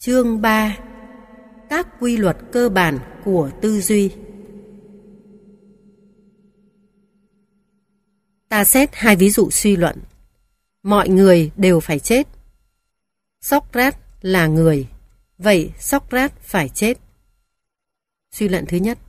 Chương 3. Các quy luật cơ bản của tư duy. Ta xét hai ví dụ suy luận. Mọi người đều phải chết. Socrates là người, vậy Socrates phải chết. Suy luận thứ nhất.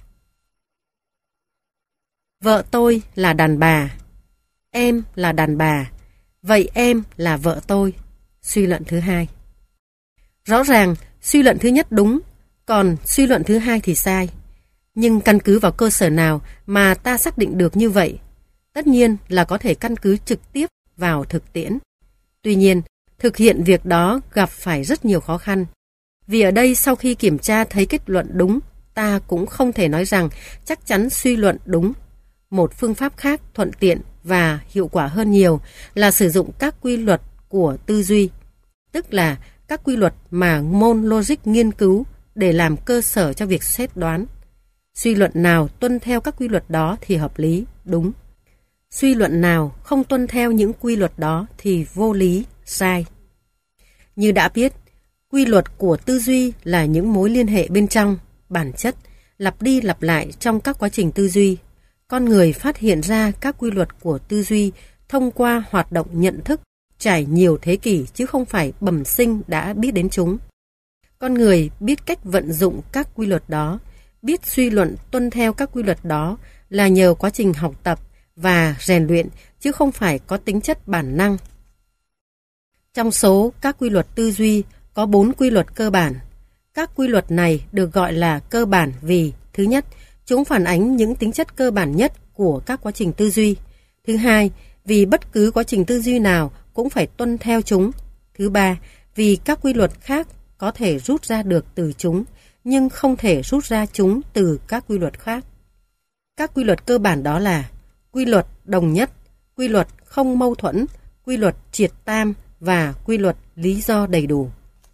Vợ tôi là đàn bà. Em là đàn bà, vậy em là vợ tôi. Suy luận thứ hai. Rõ ràng suy luận thứ nhất đúng, còn suy luận thứ hai thì sai. Nhưng căn cứ vào cơ sở nào mà ta xác định được như vậy? Tất nhiên là có thể căn cứ trực tiếp vào thực tiễn. Tuy nhiên, thực hiện việc đó gặp phải rất nhiều khó khăn. Vì ở đây sau khi kiểm tra thấy kết luận đúng, ta cũng không thể nói rằng chắc chắn suy luận đúng. Một phương pháp khác thuận tiện và hiệu quả hơn nhiều là sử dụng các quy luật của tư duy, tức là các quy luật mà môn logic nghiên cứu để làm cơ sở cho việc xét đoán. Suy luận nào tuân theo các quy luật đó thì hợp lý, đúng. Suy luận nào không tuân theo những quy luật đó thì vô lý, sai. Như đã biết, quy luật của tư duy là những mối liên hệ bên trong, bản chất, lặp đi lặp lại trong các quá trình tư duy. Con người phát hiện ra các quy luật của tư duy thông qua hoạt động nhận thức trải nhiều thế kỷ chứ không phải bẩm sinh đã biết đến chúng. Con người biết cách vận dụng các quy luật đó, biết suy luận tuân theo các quy luật đó là nhờ quá trình học tập và rèn luyện chứ không phải có tính chất bản năng. Trong số các quy luật tư duy có 4 quy luật cơ bản. Các quy luật này được gọi là cơ bản vì: thứ nhất, chúng phản ánh những tính chất cơ bản nhất của các quá trình tư duy. Thứ hai, vì bất cứ quá trình tư duy nào cũng phải tuân theo chúng. Thứ ba, vì các quy luật khác có thể rút ra được từ chúng, nhưng không thể rút ra chúng từ các quy luật khác. Các quy luật cơ bản đó là quy luật đồng nhất, quy luật không mâu thuẫn, quy luật triệt tam và quy luật lý do đầy đủ.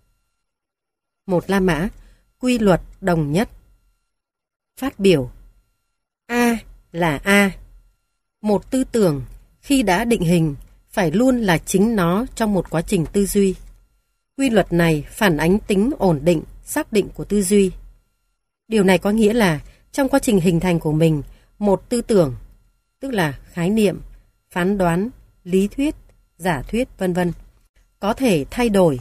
Một La Mã, quy luật đồng nhất. Phát biểu: A là A. Một tư tưởng khi đã định hình phải luôn là chính nó trong một quá trình tư duy. Quy luật này phản ánh tính ổn định, xác định của tư duy. Điều này có nghĩa là trong quá trình hình thành của mình, một tư tưởng, tức là khái niệm, phán đoán, lý thuyết, giả thuyết, vân vân, có thể thay đổi.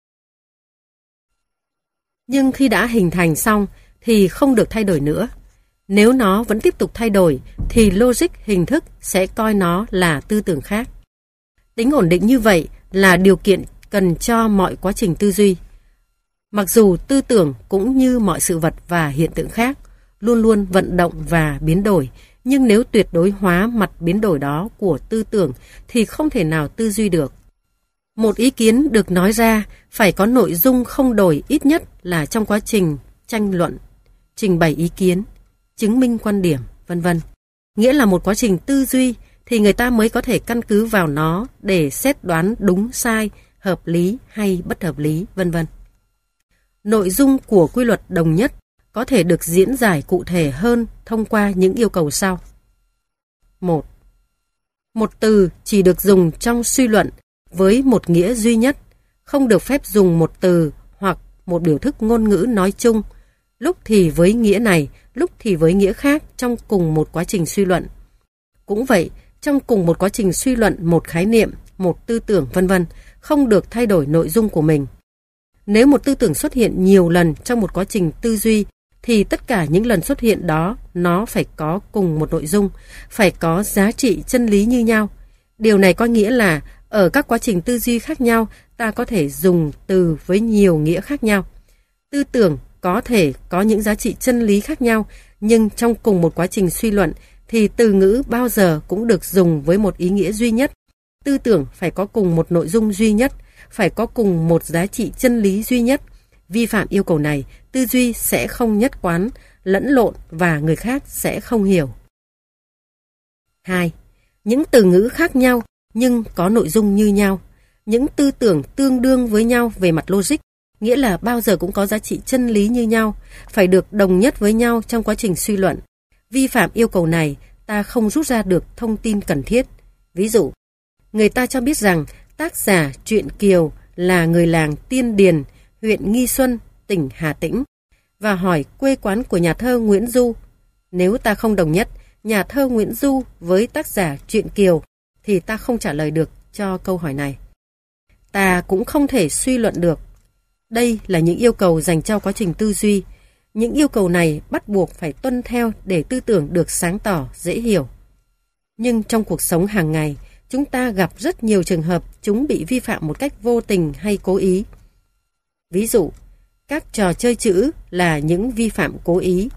Nhưng khi đã hình thành xong thì không được thay đổi nữa. Nếu nó vẫn tiếp tục thay đổi thì logic hình thức sẽ coi nó là tư tưởng khác. Tính ổn định như vậy là điều kiện cần cho mọi quá trình tư duy. Mặc dù tư tưởng cũng như mọi sự vật và hiện tượng khác, luôn luôn vận động và biến đổi, nhưng nếu tuyệt đối hóa mặt biến đổi đó của tư tưởng thì không thể nào tư duy được. Một ý kiến được nói ra phải có nội dung không đổi ít nhất là trong quá trình tranh luận, trình bày ý kiến, chứng minh quan điểm, vân vân. Nghĩa là một quá trình tư duy thì người ta mới có thể căn cứ vào nó để xét đoán đúng sai, hợp lý hay bất hợp lý, vân vân. Nội dung của quy luật đồng nhất có thể được diễn giải cụ thể hơn thông qua những yêu cầu sau. 1. Một từ chỉ được dùng trong suy luận với một nghĩa duy nhất, không được phép dùng một từ hoặc một biểu thức ngôn ngữ nói chung, lúc thì với nghĩa này, lúc thì với nghĩa khác trong cùng một quá trình suy luận. Cũng vậy, trong cùng một quá trình suy luận một khái niệm, một tư tưởng, vân vân, không được thay đổi nội dung của mình. Nếu một tư tưởng xuất hiện nhiều lần trong một quá trình tư duy, thì tất cả những lần xuất hiện đó nó phải có cùng một nội dung, phải có giá trị chân lý như nhau. Điều này có nghĩa là ở các quá trình tư duy khác nhau, ta có thể dùng từ với nhiều nghĩa khác nhau. Tư tưởng có thể có những giá trị chân lý khác nhau, nhưng trong cùng một quá trình suy luận thì từ ngữ bao giờ cũng được dùng với một ý nghĩa duy nhất. Tư tưởng phải có cùng một nội dung duy nhất, phải có cùng một giá trị chân lý duy nhất. Vi phạm yêu cầu này, tư duy sẽ không nhất quán, lẫn lộn và người khác sẽ không hiểu. 2. Những từ ngữ khác nhau nhưng có nội dung như nhau. Những tư tưởng tương đương với nhau về mặt logic, nghĩa là bao giờ cũng có giá trị chân lý như nhau, phải được đồng nhất với nhau trong quá trình suy luận. Vi phạm yêu cầu này, ta không rút ra được thông tin cần thiết. Ví dụ, người ta cho biết rằng tác giả truyện Kiều là người làng Tiên Điền, huyện Nghi Xuân, tỉnh Hà Tĩnh, và hỏi quê quán của nhà thơ Nguyễn Du. Nếu ta không đồng nhất nhà thơ Nguyễn Du với tác giả Truyện Kiều, thì ta không trả lời được cho câu hỏi này. Ta cũng không thể suy luận được. Đây là những yêu cầu dành cho quá trình tư duy. Những yêu cầu này bắt buộc phải tuân theo để tư tưởng được sáng tỏ, dễ hiểu. Nhưng trong cuộc sống hàng ngày, chúng ta gặp rất nhiều trường hợp chúng bị vi phạm một cách vô tình hay cố ý. Ví dụ, các trò chơi chữ là những vi phạm cố ý.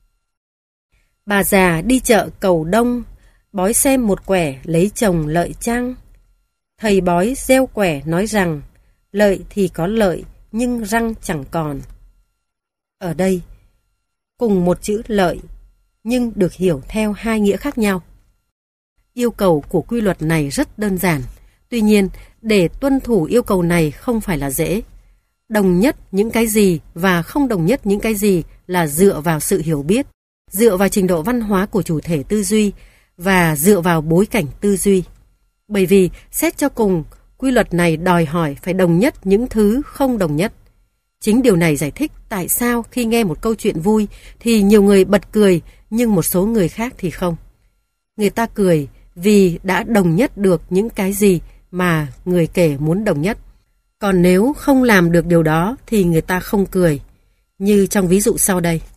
Bà già đi chợ cầu đông, bói xem một quẻ lấy chồng lợi chăng. Thầy bói gieo quẻ nói rằng, lợi thì có lợi, nhưng răng chẳng còn. Ở đây, cùng một chữ lợi, nhưng được hiểu theo hai nghĩa khác nhau. Yêu cầu của quy luật này rất đơn giản. Tuy nhiên, để tuân thủ yêu cầu này không phải là dễ. Đồng nhất những cái gì và không đồng nhất những cái gì là dựa vào sự hiểu biết, dựa vào trình độ văn hóa của chủ thể tư duy và dựa vào bối cảnh tư duy. Bởi vì, xét cho cùng, quy luật này đòi hỏi phải đồng nhất những thứ không đồng nhất. Chính điều này giải thích tại sao khi nghe một câu chuyện vui thì nhiều người bật cười nhưng một số người khác thì không. Người ta cười vì đã đồng nhất được những cái gì mà người kể muốn đồng nhất. Còn nếu không làm được điều đó thì người ta không cười, như trong ví dụ sau đây.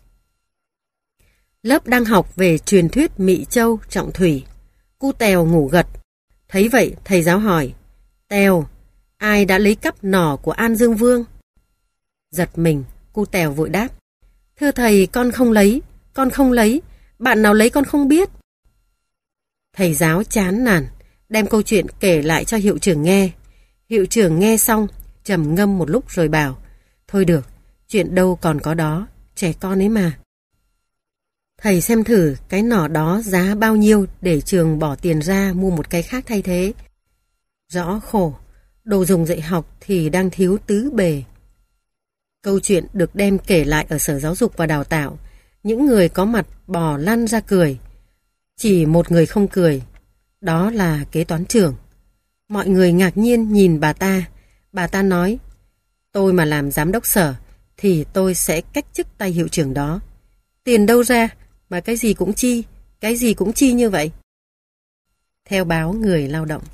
Lớp đang học về truyền thuyết Mị Châu Trọng Thủy. Cu Tèo ngủ gật. Thấy vậy, thầy giáo hỏi, Tèo, ai đã lấy cắp nỏ của An Dương Vương? Giật mình, Cu Tèo vội đáp, thưa thầy, con không lấy, bạn nào lấy con không biết. Thầy giáo chán nản, đem câu chuyện kể lại cho hiệu trưởng nghe. Hiệu trưởng nghe xong, trầm ngâm một lúc rồi bảo, thôi được, chuyện đâu còn có đó, trẻ con ấy mà. Thầy xem thử cái nỏ đó giá bao nhiêu để trường bỏ tiền ra mua một cái khác thay thế. Rõ khổ, đồ dùng dạy học thì đang thiếu tứ bề. Câu chuyện được đem kể lại ở Sở Giáo dục và Đào tạo. Những người có mặt bò lăn ra cười. Chỉ một người không cười, đó là kế toán trưởng. Mọi người ngạc nhiên nhìn bà ta nói, tôi mà làm giám đốc sở thì tôi sẽ cách chức tay hiệu trưởng đó. Tiền đâu ra mà cái gì cũng chi như vậy. Theo báo Người Lao động.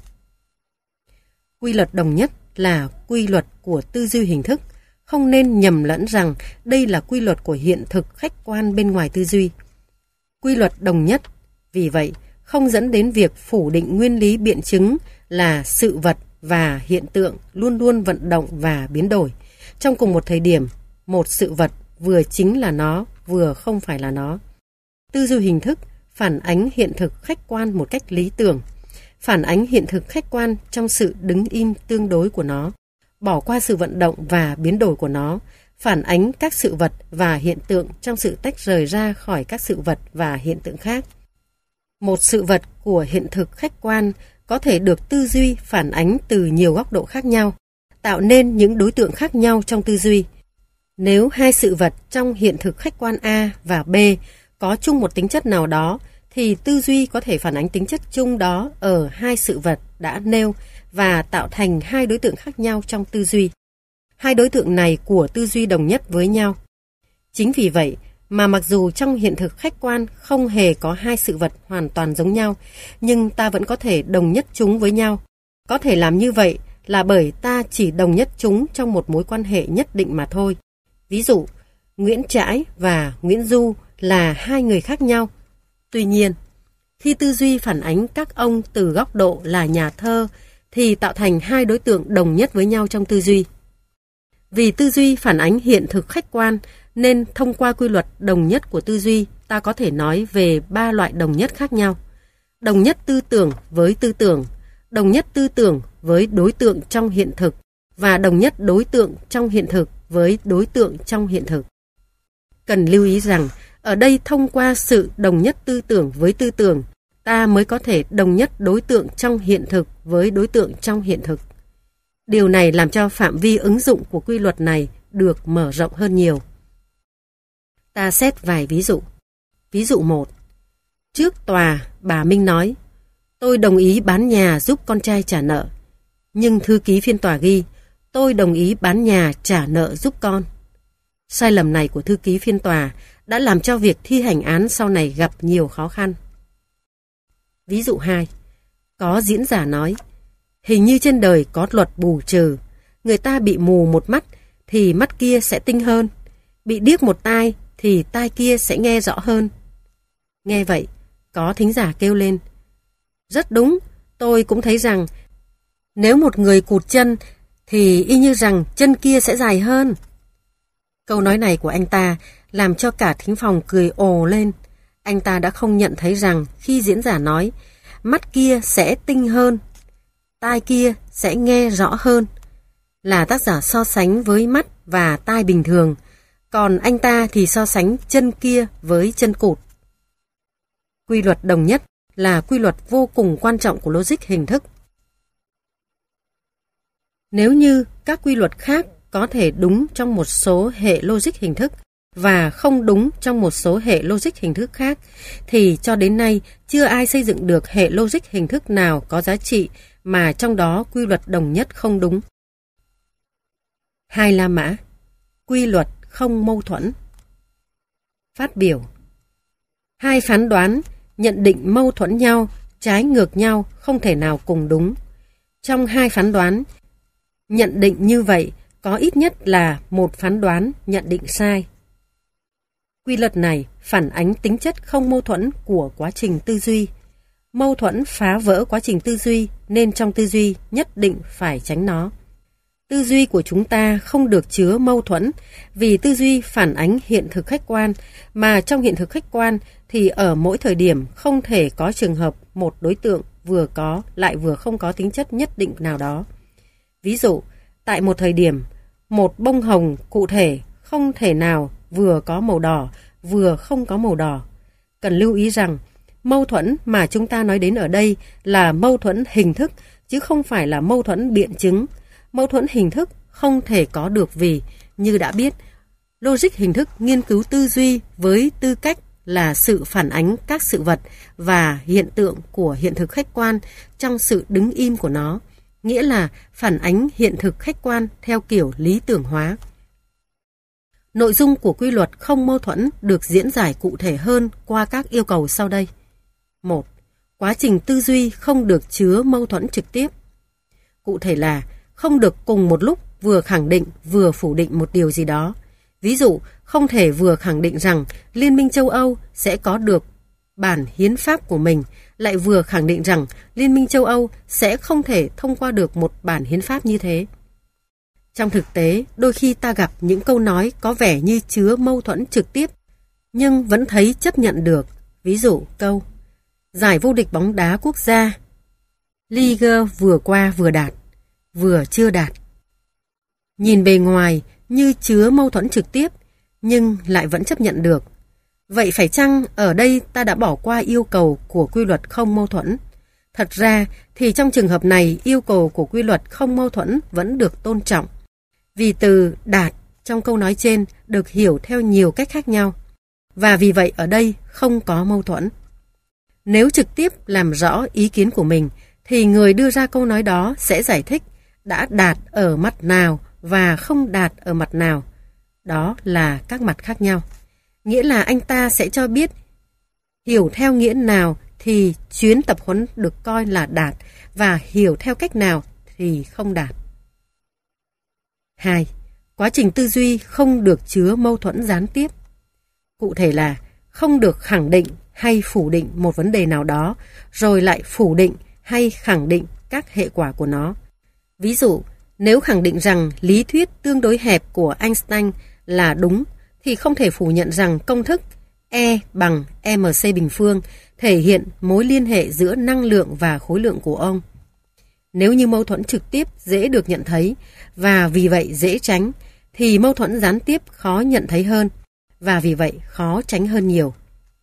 Quy luật đồng nhất là quy luật của tư duy hình thức, không nên nhầm lẫn rằng đây là quy luật của hiện thực khách quan bên ngoài tư duy. Quy luật đồng nhất, vì vậy, không dẫn đến việc phủ định nguyên lý biện chứng là sự vật và hiện tượng luôn luôn vận động và biến đổi. Trong cùng một thời điểm, một sự vật vừa chính là nó, vừa không phải là nó. Tư duy hình thức phản ánh hiện thực khách quan một cách lý tưởng, phản ánh hiện thực khách quan trong sự đứng im tương đối của nó, bỏ qua sự vận động và biến đổi của nó, phản ánh các sự vật và hiện tượng trong sự tách rời ra khỏi các sự vật và hiện tượng khác. Một sự vật của hiện thực khách quan có thể được tư duy phản ánh từ nhiều góc độ khác nhau, tạo nên những đối tượng khác nhau trong tư duy. Nếu hai sự vật trong hiện thực khách quan A và B có chung một tính chất nào đó, thì tư duy có thể phản ánh tính chất chung đó ở hai sự vật đã nêu và tạo thành hai đối tượng khác nhau trong tư duy. Hai đối tượng này của tư duy đồng nhất với nhau. Chính vì vậy mà mặc dù trong hiện thực khách quan không hề có hai sự vật hoàn toàn giống nhau, nhưng ta vẫn có thể đồng nhất chúng với nhau. Có thể làm như vậy là bởi ta chỉ đồng nhất chúng trong một mối quan hệ nhất định mà thôi. Ví dụ, Nguyễn Trãi và Nguyễn Du là hai người khác nhau. Tuy nhiên, khi tư duy phản ánh các ông từ góc độ là nhà thơ, thì tạo thành hai đối tượng đồng nhất với nhau trong tư duy. Vì tư duy phản ánh hiện thực khách quan, nên thông qua quy luật đồng nhất của tư duy, ta có thể nói về ba loại đồng nhất khác nhau. Đồng nhất tư tưởng với tư tưởng, đồng nhất tư tưởng với đối tượng trong hiện thực, và đồng nhất đối tượng trong hiện thực với đối tượng trong hiện thực. Cần lưu ý rằng, ở đây thông qua sự đồng nhất tư tưởng với tư tưởng, ta mới có thể đồng nhất đối tượng trong hiện thực với đối tượng trong hiện thực. Điều này làm cho phạm vi ứng dụng của quy luật này được mở rộng hơn nhiều. Ta xét vài ví dụ. Ví dụ 1. Trước tòa, bà Minh nói, tôi đồng ý bán nhà giúp con trai trả nợ. Nhưng thư ký phiên tòa ghi, tôi đồng ý bán nhà trả nợ giúp con. Sai lầm này của thư ký phiên tòa đã làm cho việc thi hành án sau này gặp nhiều khó khăn. Ví dụ 2. Có diễn giả nói, hình như trên đời có luật bù trừ, người ta bị mù một mắt thì mắt kia sẽ tinh hơn, bị điếc một tai thì tai kia sẽ nghe rõ hơn. Nghe vậy, có thính giả kêu lên, rất đúng, tôi cũng thấy rằng nếu một người cụt chân thì y như rằng chân kia sẽ dài hơn. Câu nói này của anh ta làm cho cả thính phòng cười ồ lên. Anh ta đã không nhận thấy rằng khi diễn giả nói mắt kia sẽ tinh hơn, tai kia sẽ nghe rõ hơn, là tác giả so sánh với mắt và tai bình thường, còn anh ta thì so sánh chân kia với chân cụt. Quy luật đồng nhất là quy luật vô cùng quan trọng của logic hình thức. Nếu như các quy luật khác có thể đúng trong một số hệ logic hình thức và không đúng trong một số hệ logic hình thức khác, thì cho đến nay chưa ai xây dựng được hệ logic hình thức nào có giá trị mà trong đó quy luật đồng nhất không đúng. 2 La Mã. Quy luật không mâu thuẫn. Phát biểu. 2 phán đoán nhận định mâu thuẫn nhau, trái ngược nhau, không thể nào cùng đúng. Trong 2 phán đoán nhận định như vậy, có ít nhất là một phán đoán nhận định sai. Quy luật này phản ánh tính chất không mâu thuẫn của quá trình tư duy. Mâu thuẫn phá vỡ quá trình tư duy, nên trong tư duy nhất định phải tránh nó. Tư duy của chúng ta không được chứa mâu thuẫn, vì tư duy phản ánh hiện thực khách quan, mà trong hiện thực khách quan thì ở mỗi thời điểm không thể có trường hợp một đối tượng vừa có lại vừa không có tính chất nhất định nào đó. Ví dụ, tại một thời điểm, một bông hồng cụ thể không thể nào vừa có màu đỏ, vừa không có màu đỏ. Cần lưu ý rằng, mâu thuẫn mà chúng ta nói đến ở đây là mâu thuẫn hình thức, chứ không phải là mâu thuẫn biện chứng. Mâu thuẫn hình thức không thể có được vì, như đã biết, logic hình thức nghiên cứu tư duy với tư cách là sự phản ánh các sự vật và hiện tượng của hiện thực khách quan trong sự đứng im của nó, nghĩa là phản ánh hiện thực khách quan theo kiểu lý tưởng hóa. Nội dung của quy luật không mâu thuẫn được diễn giải cụ thể hơn qua các yêu cầu sau đây. 1. Quá trình tư duy không được chứa mâu thuẫn trực tiếp. Cụ thể là không được cùng một lúc vừa khẳng định vừa phủ định một điều gì đó. Ví dụ, không thể vừa khẳng định rằng Liên minh châu Âu sẽ có được bản hiến pháp của mình, lại vừa khẳng định rằng Liên minh châu Âu sẽ không thể thông qua được một bản hiến pháp như thế. Trong thực tế, đôi khi ta gặp những câu nói có vẻ như chứa mâu thuẫn trực tiếp, nhưng vẫn thấy chấp nhận được. Ví dụ câu giải vô địch bóng đá quốc gia, Liga vừa qua vừa đạt, vừa chưa đạt. Nhìn bề ngoài như chứa mâu thuẫn trực tiếp, nhưng lại vẫn chấp nhận được. Vậy phải chăng ở đây ta đã bỏ qua yêu cầu của quy luật không mâu thuẫn? Thật ra thì trong trường hợp này yêu cầu của quy luật không mâu thuẫn vẫn được tôn trọng. Vì từ đạt trong câu nói trên được hiểu theo nhiều cách khác nhau. Và vì vậy ở đây không có mâu thuẫn. Nếu trực tiếp làm rõ ý kiến của mình thì người đưa ra câu nói đó sẽ giải thích đã đạt ở mặt nào và không đạt ở mặt nào. Đó là các mặt khác nhau. Nghĩa là anh ta sẽ cho biết hiểu theo nghĩa nào thì chuyến tập huấn được coi là đạt và hiểu theo cách nào thì không đạt. 2. Quá trình tư duy không được chứa mâu thuẫn gián tiếp. Cụ thể là không được khẳng định hay phủ định một vấn đề nào đó, rồi lại phủ định hay khẳng định các hệ quả của nó. Ví dụ, nếu khẳng định rằng lý thuyết tương đối hẹp của Einstein là đúng, thì không thể phủ nhận rằng công thức E bằng mc bình phương thể hiện mối liên hệ giữa năng lượng và khối lượng của ông. Nếu như mâu thuẫn trực tiếp dễ được nhận thấy và vì vậy dễ tránh, thì mâu thuẫn gián tiếp khó nhận thấy hơn và vì vậy khó tránh hơn nhiều.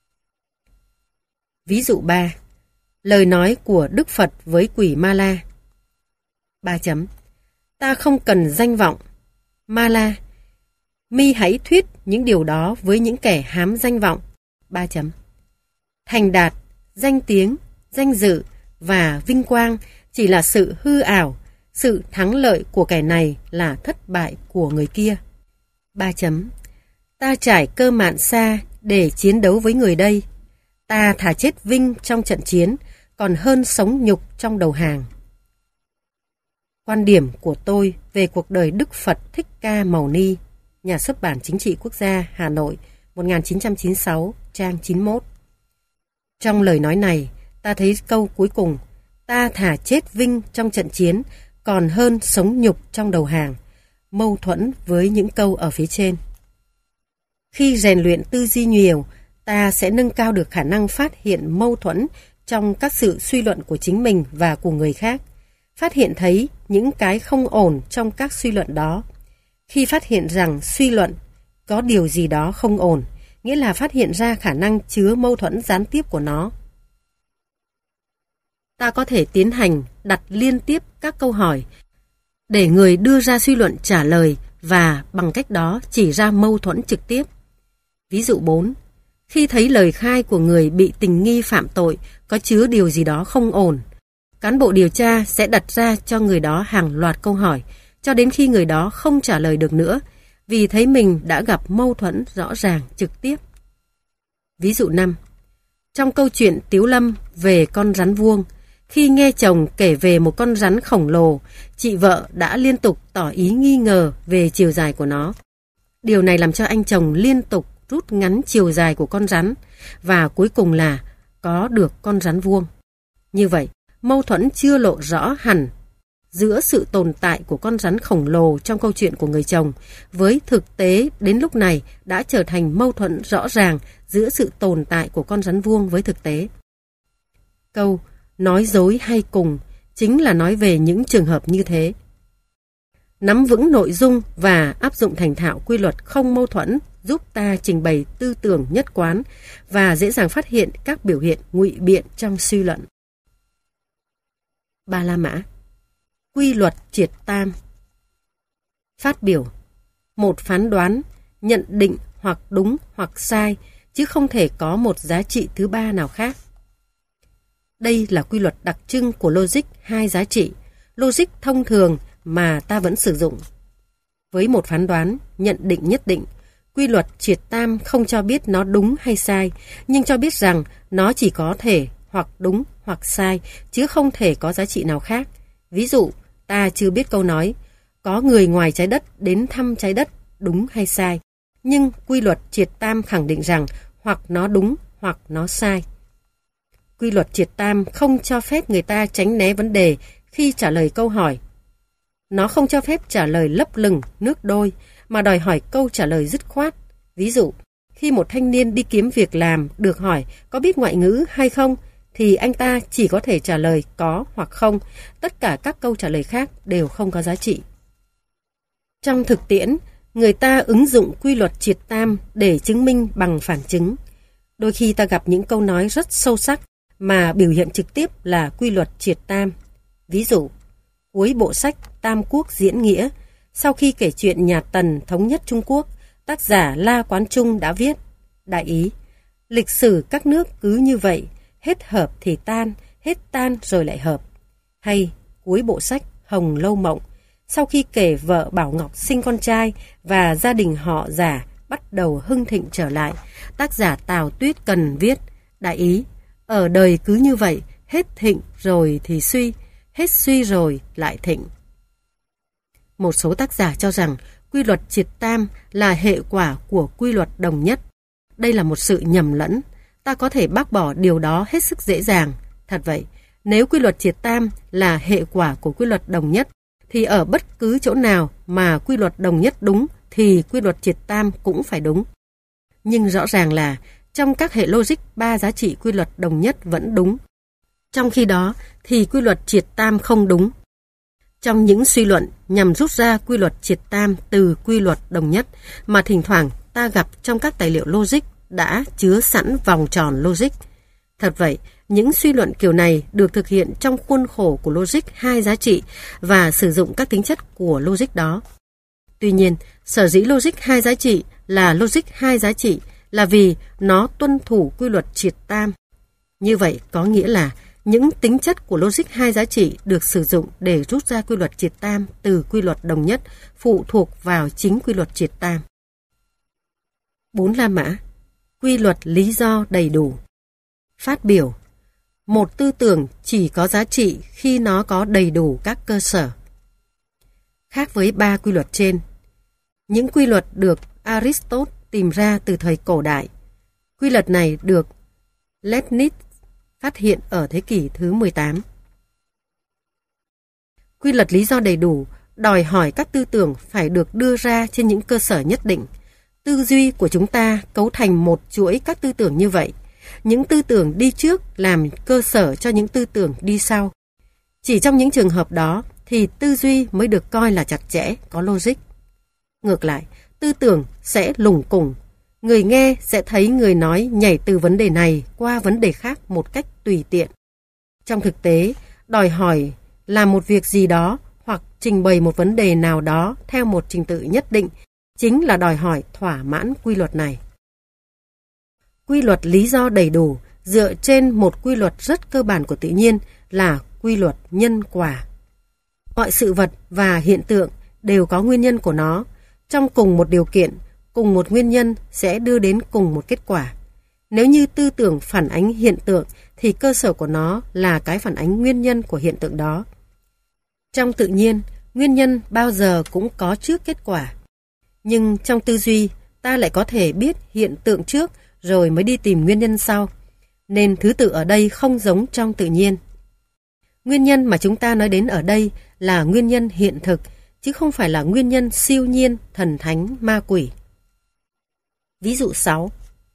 Ví dụ 3. Lời nói của Đức Phật với quỷ Ma La. 3. Ta không cần danh vọng. Ma La, mi hãy thuyết những điều đó với những kẻ hám danh vọng. 3. Thành đạt, danh tiếng, danh dự và vinh quang chỉ là sự hư ảo, Sự thắng lợi của kẻ này là thất bại của người kia. 3 chấm. Ta trải cơ mạn xa để chiến đấu với người đây. Ta thà chết vinh trong trận chiến, còn hơn sống nhục trong đầu hàng. Quan điểm của tôi về cuộc đời Đức Phật Thích Ca Mâu Ni, Nhà xuất bản Chính trị Quốc gia, Hà Nội, 1996, trang 91. Trong lời nói này, ta thấy câu cuối cùng, ta thà chết vinh trong trận chiến, còn hơn sống nhục trong đầu hàng, mâu thuẫn với những câu ở phía trên. Khi rèn luyện tư duy nhiều, ta sẽ nâng cao được khả năng phát hiện mâu thuẫn trong các sự suy luận của chính mình và của người khác, phát hiện thấy những cái không ổn trong các suy luận đó. Khi phát hiện rằng suy luận có điều gì đó không ổn, nghĩa là phát hiện ra khả năng chứa mâu thuẫn gián tiếp của nó. Ta có thể tiến hành đặt liên tiếp các câu hỏi để người đưa ra suy luận trả lời và bằng cách đó chỉ ra mâu thuẫn trực tiếp. Ví dụ 4. Khi thấy lời khai của người bị tình nghi phạm tội có chứa điều gì đó không ổn, cán bộ điều tra sẽ đặt ra cho người đó hàng loạt câu hỏi cho đến khi người đó không trả lời được nữa vì thấy mình đã gặp mâu thuẫn rõ ràng trực tiếp. Ví dụ 5. Trong câu chuyện Tiếu Lâm về con rắn vuông, khi nghe chồng kể về một con rắn khổng lồ, chị vợ đã liên tục tỏ ý nghi ngờ về chiều dài của nó. Điều này làm cho anh chồng liên tục rút ngắn chiều dài của con rắn và cuối cùng là có được con rắn vuông. Như vậy, mâu thuẫn chưa lộ rõ hẳn giữa sự tồn tại của con rắn khổng lồ trong câu chuyện của người chồng với thực tế đến lúc này đã trở thành mâu thuẫn rõ ràng giữa sự tồn tại của con rắn vuông với thực tế. Câu nói dối hay cùng chính là nói về những trường hợp như thế. Nắm vững nội dung và áp dụng thành thạo quy luật không mâu thuẫn giúp ta trình bày tư tưởng nhất quán và dễ dàng phát hiện các biểu hiện ngụy biện trong suy luận. Ba La Mã. Quy luật triệt tam. Phát biểu. Một phán đoán, nhận định hoặc đúng hoặc sai, chứ không thể có một giá trị thứ ba nào khác. Đây là quy luật đặc trưng của logic hai giá trị, logic thông thường mà ta vẫn sử dụng. Với một phán đoán, nhận định nhất định, quy luật triệt tam không cho biết nó đúng hay sai, nhưng cho biết rằng nó chỉ có thể hoặc đúng hoặc sai, chứ không thể có giá trị nào khác. Ví dụ, ta chưa biết câu nói, có người ngoài trái đất đến thăm trái đất, đúng hay sai. Nhưng quy luật triệt tam khẳng định rằng hoặc nó đúng hoặc nó sai. Quy luật triệt tam không cho phép người ta tránh né vấn đề khi trả lời câu hỏi. Nó không cho phép trả lời lấp lửng, nước đôi, mà đòi hỏi câu trả lời dứt khoát. Ví dụ, khi một thanh niên đi kiếm việc làm được hỏi có biết ngoại ngữ hay không, thì anh ta chỉ có thể trả lời có hoặc không, tất cả các câu trả lời khác đều không có giá trị. Trong thực tiễn, người ta ứng dụng quy luật triệt tam để chứng minh bằng phản chứng. Đôi khi ta gặp những câu nói rất sâu sắc mà biểu hiện trực tiếp là quy luật triệt tam. Ví dụ, cuối bộ sách Tam Quốc Diễn Nghĩa, sau khi kể chuyện nhà Tần thống nhất Trung Quốc, tác giả La Quán Trung đã viết, đại ý, lịch sử các nước cứ như vậy, hết hợp thì tan, hết tan rồi lại hợp. Hay cuối bộ sách Hồng Lâu Mộng, sau khi kể vợ Bảo Ngọc sinh con trai và gia đình họ Giả bắt đầu hưng thịnh trở lại, tác giả Tào Tuyết Cần viết, đại ý, ở đời cứ như vậy, hết thịnh rồi thì suy, hết suy rồi lại thịnh. Một số tác giả cho rằng quy luật triệt tam là hệ quả của quy luật đồng nhất. Đây là một sự nhầm lẫn. Ta có thể bác bỏ điều đó hết sức dễ dàng. Thật vậy, nếu quy luật triệt tam là hệ quả của quy luật đồng nhất, thì ở bất cứ chỗ nào mà quy luật đồng nhất đúng thì quy luật triệt tam cũng phải đúng. Nhưng rõ ràng là trong các hệ logic ba giá trị quy luật đồng nhất vẫn đúng. Trong khi đó thì quy luật triệt tam không đúng. Trong những suy luận nhằm rút ra quy luật triệt tam từ quy luật đồng nhất mà thỉnh thoảng ta gặp trong các tài liệu logic đã chứa sẵn vòng tròn logic. Thật vậy, những suy luận kiểu này được thực hiện trong khuôn khổ của logic hai giá trị và sử dụng các tính chất của logic đó. Tuy nhiên, sở dĩ logic hai giá trị là logic hai giá trị là vì nó tuân thủ quy luật triệt tam. Như vậy có nghĩa là những tính chất của logic hai giá trị được sử dụng để rút ra quy luật triệt tam từ quy luật đồng nhất phụ thuộc vào chính quy luật triệt tam. 4 La Mã. Quy luật lý do đầy đủ. Phát biểu: một tư tưởng chỉ có giá trị khi nó có đầy đủ các cơ sở. Khác với 3 quy luật trên, những quy luật được Aristotle tìm ra từ thời cổ đại. Quy luật này được Leibniz phát hiện ở thế kỷ thứ 18. Quy luật lý do đầy đủ đòi hỏi các tư tưởng phải được đưa ra trên những cơ sở nhất định. Tư duy của chúng ta cấu thành một chuỗi các tư tưởng như vậy. Những tư tưởng đi trước làm cơ sở cho những tư tưởng đi sau. Chỉ trong những trường hợp đó thì tư duy mới được coi là chặt chẽ, có logic. Ngược lại, tư tưởng sẽ lủng củng. Người nghe sẽ thấy người nói nhảy từ vấn đề này qua vấn đề khác một cách tùy tiện. Trong thực tế, đòi hỏi làm một việc gì đó hoặc trình bày một vấn đề nào đó theo một trình tự nhất định chính là đòi hỏi thỏa mãn quy luật này. Quy luật lý do đầy đủ dựa trên một quy luật rất cơ bản của tự nhiên là quy luật nhân quả. Mọi sự vật và hiện tượng đều có nguyên nhân của nó. Trong cùng một điều kiện, cùng một nguyên nhân sẽ đưa đến cùng một kết quả. Nếu như tư tưởng phản ánh hiện tượng thì cơ sở của nó là cái phản ánh nguyên nhân của hiện tượng đó. Trong tự nhiên, nguyên nhân bao giờ cũng có trước kết quả. Nhưng trong tư duy, ta lại có thể biết hiện tượng trước rồi mới đi tìm nguyên nhân sau. Nên thứ tự ở đây không giống trong tự nhiên. Nguyên nhân mà chúng ta nói đến ở đây là nguyên nhân hiện thực, chứ không phải là nguyên nhân siêu nhiên, thần thánh, ma quỷ. Ví dụ 6.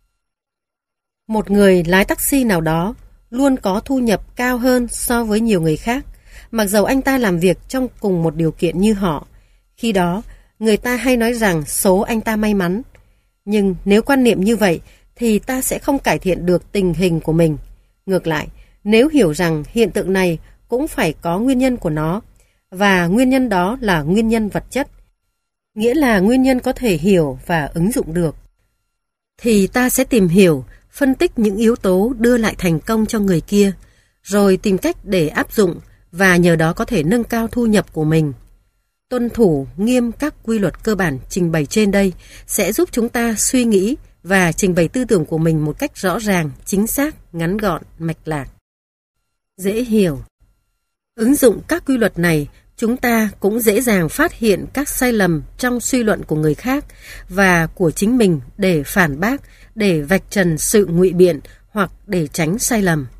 Một người lái taxi nào đó luôn có thu nhập cao hơn so với nhiều người khác, mặc dầu anh ta làm việc trong cùng một điều kiện như họ. Khi đó, người ta hay nói rằng số anh ta may mắn. Nhưng nếu quan niệm như vậy thì ta sẽ không cải thiện được tình hình của mình. Ngược lại, nếu hiểu rằng hiện tượng này cũng phải có nguyên nhân của nó, và nguyên nhân đó là nguyên nhân vật chất, nghĩa là nguyên nhân có thể hiểu và ứng dụng được, thì ta sẽ tìm hiểu, phân tích những yếu tố đưa lại thành công cho người kia, rồi tìm cách để áp dụng và nhờ đó có thể nâng cao thu nhập của mình. Tuân thủ nghiêm các quy luật cơ bản trình bày trên đây sẽ giúp chúng ta suy nghĩ và trình bày tư tưởng của mình một cách rõ ràng, chính xác, ngắn gọn, mạch lạc. Dễ hiểu. Ứng dụng các quy luật này, chúng ta cũng dễ dàng phát hiện các sai lầm trong suy luận của người khác và của chính mình để phản bác, để vạch trần sự ngụy biện hoặc để tránh sai lầm.